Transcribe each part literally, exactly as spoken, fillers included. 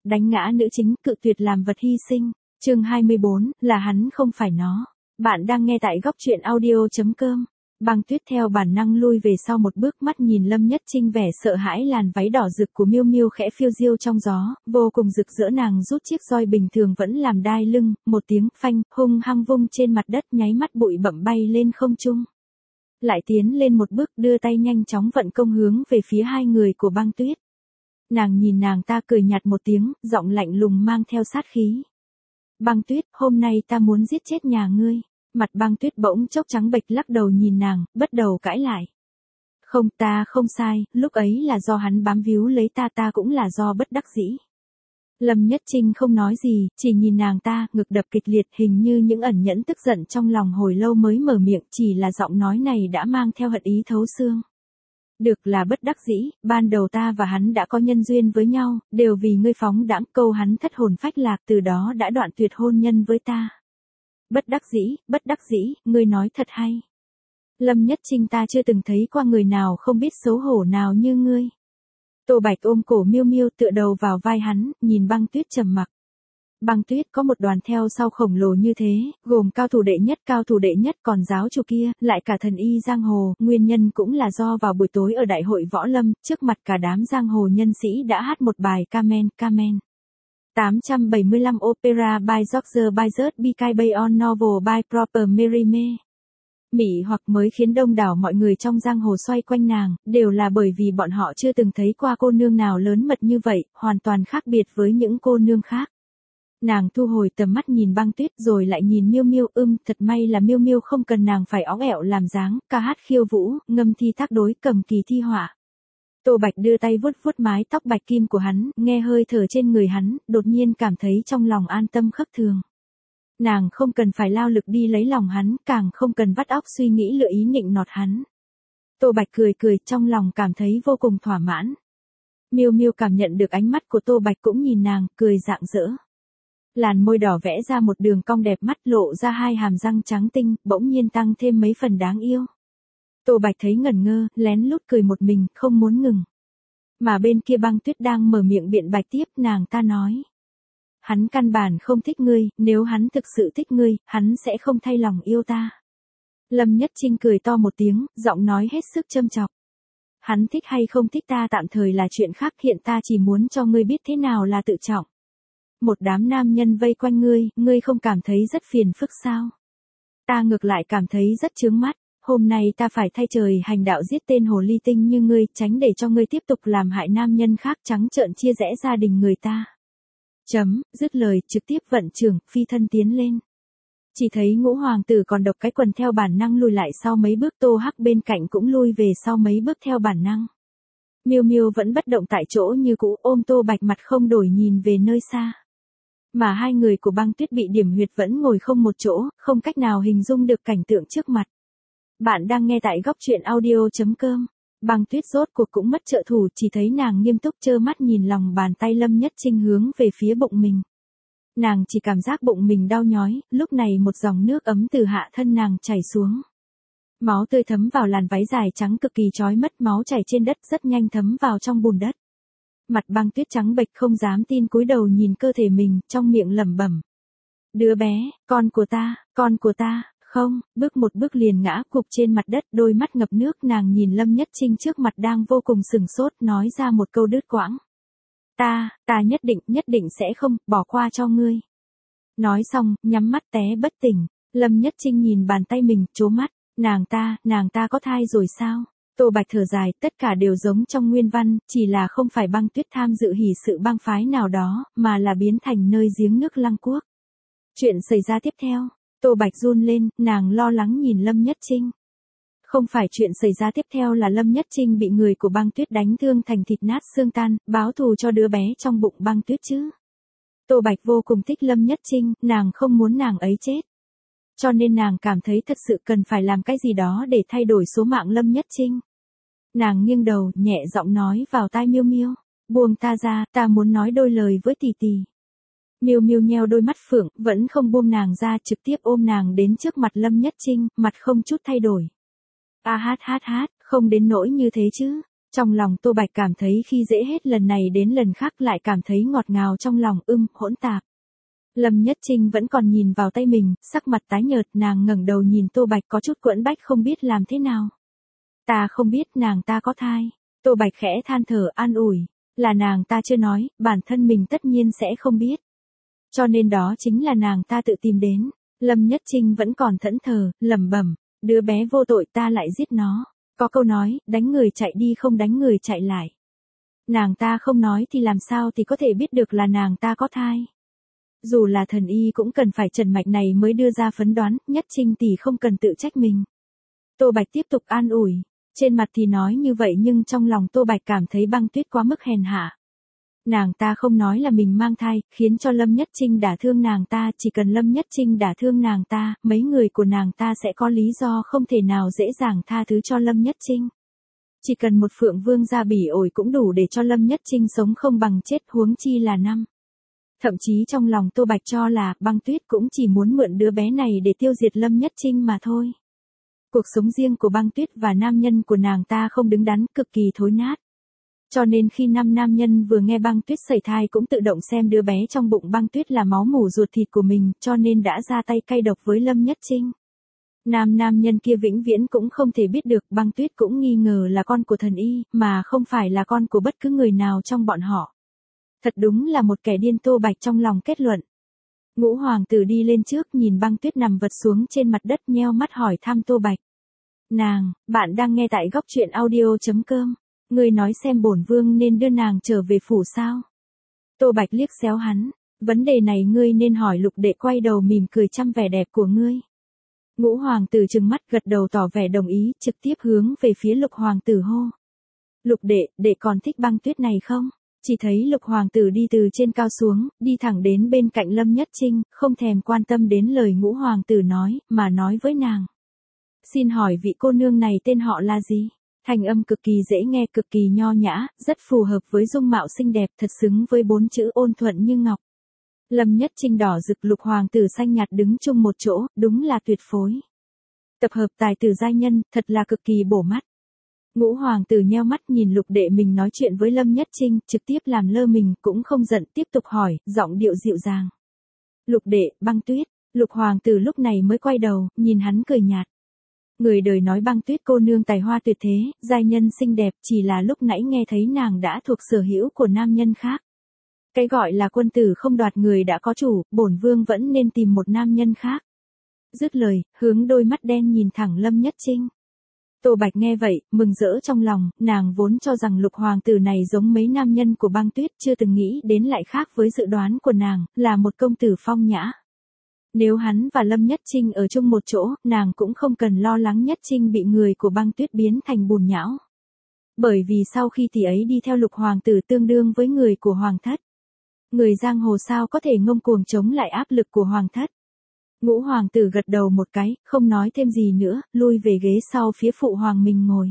đánh ngã nữ chính, cự tuyệt làm vật hy sinh. Chương hai mươi bốn, là hắn không phải nó. Bạn đang nghe tại góc truyện audio chấm com. Băng Tuyết theo bản năng lui về sau một bước, mắt nhìn Lâm Nhất Trinh vẻ sợ hãi, làn váy đỏ rực của Miêu Miêu khẽ phiêu diêu trong gió, vô cùng rực rỡ. Nàng rút chiếc roi bình thường vẫn làm đai lưng, một tiếng phanh, hung hăng vung trên mặt đất, nháy mắt bụi bặm bay lên không trung. Lại tiến lên một bước, đưa tay nhanh chóng vận công hướng về phía hai người của Băng Tuyết. Nàng nhìn nàng ta cười nhạt một tiếng, giọng lạnh lùng mang theo sát khí. Băng Tuyết, hôm nay ta muốn giết chết nhà ngươi. Mặt Băng Tuyết bỗng chốc trắng bệch, lắc đầu nhìn nàng, bắt đầu cãi lại. Không, ta không sai, lúc ấy là do hắn bám víu lấy ta, ta cũng là do bất đắc dĩ. Lâm Nhất Trinh không nói gì, chỉ nhìn nàng ta, ngực đập kịch liệt, hình như những ẩn nhẫn tức giận trong lòng hồi lâu mới mở miệng, chỉ là giọng nói này đã mang theo hận ý thấu xương. Được, là bất đắc dĩ, ban đầu ta và hắn đã có nhân duyên với nhau, đều vì ngươi phóng đãng, câu hắn thất hồn phách lạc, từ đó đã đoạn tuyệt hôn nhân với ta. Bất đắc dĩ, bất đắc dĩ, ngươi nói thật hay. Lâm Nhất Trinh, ta chưa từng thấy qua người nào không biết xấu hổ nào như ngươi. Tô Bạch ôm cổ Miêu Miêu, tựa đầu vào vai hắn, nhìn Băng Tuyết trầm mặc. Băng Tuyết có một đoàn theo sau khổng lồ như thế, gồm cao thủ đệ nhất, cao thủ đệ nhất còn giáo chủ kia, lại cả thần y giang hồ, nguyên nhân cũng là do vào buổi tối ở đại hội võ lâm, trước mặt cả đám giang hồ nhân sĩ đã hát một bài Carmen, Carmen. tám trăm bảy mươi lăm Opera by George Bizet Bicay Bay on Novel by Proper Merime. Mỹ hoặc mới khiến đông đảo mọi người trong giang hồ xoay quanh nàng, đều là bởi vì bọn họ chưa từng thấy qua cô nương nào lớn mật như vậy, hoàn toàn khác biệt với những cô nương khác. Nàng thu hồi tầm mắt nhìn Băng Tuyết rồi lại nhìn Miêu Miêu, ưm, thật may là Miêu Miêu không cần nàng phải óng ẹo làm dáng, ca hát khiêu vũ, ngâm thi thác đối, cầm kỳ thi họa. Tô Bạch đưa tay vuốt vuốt mái tóc bạch kim của hắn, nghe hơi thở trên người hắn, đột nhiên cảm thấy trong lòng an tâm khắc thường. Nàng không cần phải lao lực đi lấy lòng hắn, càng không cần vắt óc suy nghĩ lựa ý nịnh nọt hắn. Tô Bạch cười cười, trong lòng cảm thấy vô cùng thỏa mãn. Miêu Miêu cảm nhận được ánh mắt của Tô Bạch cũng nhìn nàng, cười rạng rỡ. Làn môi đỏ vẽ ra một đường cong đẹp mắt, lộ ra hai hàm răng trắng tinh, bỗng nhiên tăng thêm mấy phần đáng yêu. Tô Bạch thấy ngẩn ngơ, lén lút cười một mình, không muốn ngừng. Mà bên kia Băng Tuyết đang mở miệng biện bạch tiếp, nàng ta nói. Hắn căn bản không thích ngươi, nếu hắn thực sự thích ngươi, hắn sẽ không thay lòng yêu ta. Lâm Nhất Trinh cười to một tiếng, giọng nói hết sức châm chọc. Hắn thích hay không thích ta tạm thời là chuyện khác, hiện ta chỉ muốn cho ngươi biết thế nào là tự trọng. Một đám nam nhân vây quanh ngươi, ngươi không cảm thấy rất phiền phức sao? Ta ngược lại cảm thấy rất chướng mắt. Hôm nay ta phải thay trời hành đạo giết tên hồ ly tinh như ngươi, tránh để cho ngươi tiếp tục làm hại nam nhân khác, trắng trợn chia rẽ gia đình người ta. Chấm, dứt lời, trực tiếp vận trưởng, phi thân tiến lên. Chỉ thấy Ngũ hoàng tử còn độc cái quần theo bản năng lùi lại sau mấy bước, Tô Hắc bên cạnh cũng lui về sau mấy bước theo bản năng. Miêu Miêu vẫn bất động tại chỗ như cũ, ôm Tô Bạch mặt không đổi nhìn về nơi xa. Mà hai người của Băng Tuyết bị điểm huyệt vẫn ngồi không một chỗ, không cách nào hình dung được cảnh tượng trước mặt. Bạn đang nghe tại góc truyện audio chấm com. Băng Tuyết rốt cuộc cũng mất trợ thủ, chỉ thấy nàng nghiêm túc trơ mắt nhìn lòng bàn tay Lâm Nhất Trinh hướng về phía bụng mình. Nàng chỉ cảm giác bụng mình đau nhói, lúc này một dòng nước ấm từ hạ thân nàng chảy xuống. Máu tươi thấm vào làn váy dài trắng cực kỳ chói mắt, máu chảy trên đất rất nhanh thấm vào trong bùn đất. Mặt Băng Tuyết trắng bệch không dám tin, cúi đầu nhìn cơ thể mình, trong miệng lẩm bẩm. Đứa bé, con của ta, con của ta. Không, bước một bước liền ngã gục trên mặt đất, đôi mắt ngập nước, nàng nhìn Lâm Nhất Trinh trước mặt đang vô cùng sừng sốt, nói ra một câu đứt quãng. Ta, ta nhất định, nhất định sẽ không, bỏ qua cho ngươi. Nói xong, nhắm mắt té bất tỉnh, Lâm Nhất Trinh nhìn bàn tay mình, trố mắt, nàng ta, nàng ta có thai rồi sao? Tô Bạch thở dài, tất cả đều giống trong nguyên văn, chỉ là không phải Băng Tuyết tham dự hỷ sự bang phái nào đó, mà là biến thành nơi giếng nước Lăng Quốc. Chuyện xảy ra tiếp theo. Tô Bạch run lên, nàng lo lắng nhìn Lâm Nhất Trinh. Không phải chuyện xảy ra tiếp theo là Lâm Nhất Trinh bị người của Băng Tuyết đánh thương thành thịt nát xương tan, báo thù cho đứa bé trong bụng Băng Tuyết chứ. Tô Bạch vô cùng thích Lâm Nhất Trinh, nàng không muốn nàng ấy chết. Cho nên nàng cảm thấy thật sự cần phải làm cái gì đó để thay đổi số mạng Lâm Nhất Trinh. Nàng nghiêng đầu, nhẹ giọng nói vào tai Miêu Miêu. Buông ta ra, ta muốn nói đôi lời với tỷ tỷ. Miêu Miêu nheo đôi mắt phượng, vẫn không buông nàng ra, trực tiếp ôm nàng đến trước mặt Lâm Nhất Trinh, mặt không chút thay đổi. A hát hát hát, không đến nỗi như thế chứ. Trong lòng Tô Bạch cảm thấy khi dễ hết lần này đến lần khác lại cảm thấy ngọt ngào trong lòng, ưm, hỗn tạp. Lâm Nhất Trinh vẫn còn nhìn vào tay mình, sắc mặt tái nhợt, nàng ngẩng đầu nhìn Tô Bạch có chút quẫn bách không biết làm thế nào. Ta không biết nàng ta có thai. Tô Bạch khẽ than thở an ủi, là nàng ta chưa nói, bản thân mình tất nhiên sẽ không biết. Cho nên đó chính là nàng ta tự tìm đến. Lâm Nhất Trinh vẫn còn thẫn thờ, lẩm bẩm, đứa bé vô tội ta lại giết nó. Có câu nói, đánh người chạy đi không đánh người chạy lại. Nàng ta không nói thì làm sao thì có thể biết được là nàng ta có thai. Dù là thần y cũng cần phải trần mạch này mới đưa ra phán đoán, Nhất Trinh tỷ không cần tự trách mình. Tô Bạch tiếp tục an ủi, trên mặt thì nói như vậy nhưng trong lòng Tô Bạch cảm thấy Băng Tuyết quá mức hèn hạ. Nàng ta không nói là mình mang thai, khiến cho Lâm Nhất Trinh đả thương nàng ta, chỉ cần Lâm Nhất Trinh đả thương nàng ta, mấy người của nàng ta sẽ có lý do không thể nào dễ dàng tha thứ cho Lâm Nhất Trinh. Chỉ cần một Phượng Vương ra bỉ ổi cũng đủ để cho Lâm Nhất Trinh sống không bằng chết, huống chi là năm. Thậm chí trong lòng Tô Bạch cho là Băng Tuyết cũng chỉ muốn mượn đứa bé này để tiêu diệt Lâm Nhất Trinh mà thôi. Cuộc sống riêng của Băng Tuyết và nam nhân của nàng ta không đứng đắn, cực kỳ thối nát. Cho nên khi năm nam nhân vừa nghe Băng Tuyết sẩy thai cũng tự động xem đứa bé trong bụng Băng Tuyết là máu mủ ruột thịt của mình, cho nên đã ra tay cay độc với Lâm Nhất Trinh. Nam nam nhân kia vĩnh viễn cũng không thể biết được Băng Tuyết cũng nghi ngờ là con của thần y, mà không phải là con của bất cứ người nào trong bọn họ. Thật đúng là một kẻ điên, Tô Bạch trong lòng kết luận. Ngũ hoàng tử đi lên trước nhìn Băng Tuyết nằm vật xuống trên mặt đất nheo mắt hỏi thăm Tô Bạch. Nàng, bạn đang nghe tại góc truyện audio chấm com. Ngươi nói xem bổn vương nên đưa nàng trở về phủ sao? Tô Bạch liếc xéo hắn. Vấn đề này ngươi nên hỏi Lục đệ, quay đầu mỉm cười chăm vẻ đẹp của ngươi. Ngũ hoàng tử trừng mắt gật đầu tỏ vẻ đồng ý, trực tiếp hướng về phía Lục hoàng tử hô. Lục đệ, đệ còn thích Băng Tuyết này không? Chỉ thấy Lục hoàng tử đi từ trên cao xuống, đi thẳng đến bên cạnh Lâm Nhất Trinh, không thèm quan tâm đến lời ngũ hoàng tử nói, mà nói với nàng. Xin hỏi vị cô nương này tên họ là gì? Thanh âm cực kỳ dễ nghe, cực kỳ nho nhã, rất phù hợp với dung mạo xinh đẹp, thật xứng với bốn chữ ôn thuận như ngọc. Lâm Nhất Trinh đỏ rực, Lục hoàng tử xanh nhạt đứng chung một chỗ, đúng là tuyệt phối. Tập hợp tài tử giai nhân, thật là cực kỳ bổ mắt. Ngũ hoàng tử nheo mắt nhìn Lục đệ mình nói chuyện với Lâm Nhất Trinh, trực tiếp làm lơ mình, cũng không giận, tiếp tục hỏi, giọng điệu dịu dàng. Lục đệ, Băng Tuyết. Lục hoàng tử lúc này mới quay đầu, nhìn hắn cười nhạt. Người đời nói Băng Tuyết cô nương tài hoa tuyệt thế, giai nhân xinh đẹp, chỉ là lúc nãy nghe thấy nàng đã thuộc sở hữu của nam nhân khác. Cái gọi là quân tử không đoạt người đã có chủ, bổn vương vẫn nên tìm một nam nhân khác. Dứt lời, hướng đôi mắt đen nhìn thẳng Lâm Nhất Trinh. Tô Bạch nghe vậy, mừng rỡ trong lòng, nàng vốn cho rằng Lục hoàng tử này giống mấy nam nhân của Băng Tuyết, chưa từng nghĩ đến lại khác với dự đoán của nàng, là một công tử phong nhã. Nếu hắn và Lâm Nhất Trinh ở chung một chỗ, nàng cũng không cần lo lắng Nhất Trinh bị người của Băng Tuyết biến thành bùn nhão. Bởi vì sau khi tỷ ấy đi theo Lục hoàng tử tương đương với người của hoàng thất. Người giang hồ sao có thể ngông cuồng chống lại áp lực của hoàng thất. Ngũ hoàng tử gật đầu một cái, không nói thêm gì nữa, lui về ghế sau phía phụ hoàng mình ngồi.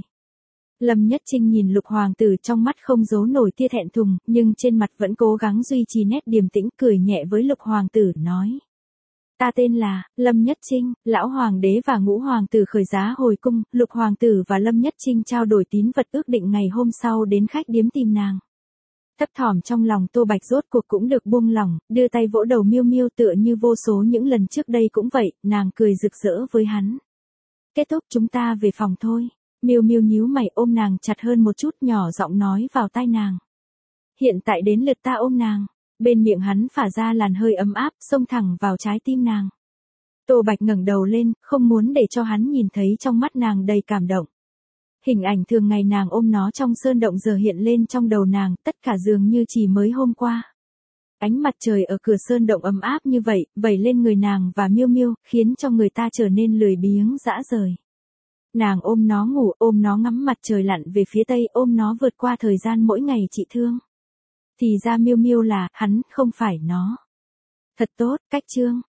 Lâm Nhất Trinh nhìn Lục hoàng tử trong mắt không giấu nổi tia thẹn thùng, nhưng trên mặt vẫn cố gắng duy trì nét điềm tĩnh, cười nhẹ với Lục hoàng tử nói. Ta tên là Lâm Nhất Trinh. Lão hoàng đế và ngũ hoàng tử khởi giá hồi cung, Lục hoàng tử và Lâm Nhất Trinh trao đổi tín vật, ước định ngày hôm sau đến khách điếm tìm nàng. Thấp thỏm trong lòng Tô Bạch rốt cuộc cũng được buông lỏng, đưa tay vỗ đầu Miêu Miêu tựa như vô số những lần trước đây cũng vậy, nàng cười rực rỡ với hắn. Kết thúc, chúng ta về phòng thôi. Miêu Miêu nhíu mày ôm nàng chặt hơn một chút, nhỏ giọng nói vào tai nàng. Hiện tại đến lượt ta ôm nàng. Bên miệng hắn phả ra làn hơi ấm áp, xông thẳng vào trái tim nàng. Tô Bạch ngẩng đầu lên, không muốn để cho hắn nhìn thấy trong mắt nàng đầy cảm động. Hình ảnh thường ngày nàng ôm nó trong sơn động giờ hiện lên trong đầu nàng, tất cả dường như chỉ mới hôm qua. Ánh mặt trời ở cửa sơn động ấm áp như vậy, vẩy lên người nàng và Miêu Miêu, khiến cho người ta trở nên lười biếng dã rời. Nàng ôm nó ngủ, ôm nó ngắm mặt trời lặn về phía tây, ôm nó vượt qua thời gian mỗi ngày trị thương. Thì ra Miêu Miêu là, hắn, không phải nó. Thật tốt, cách chương.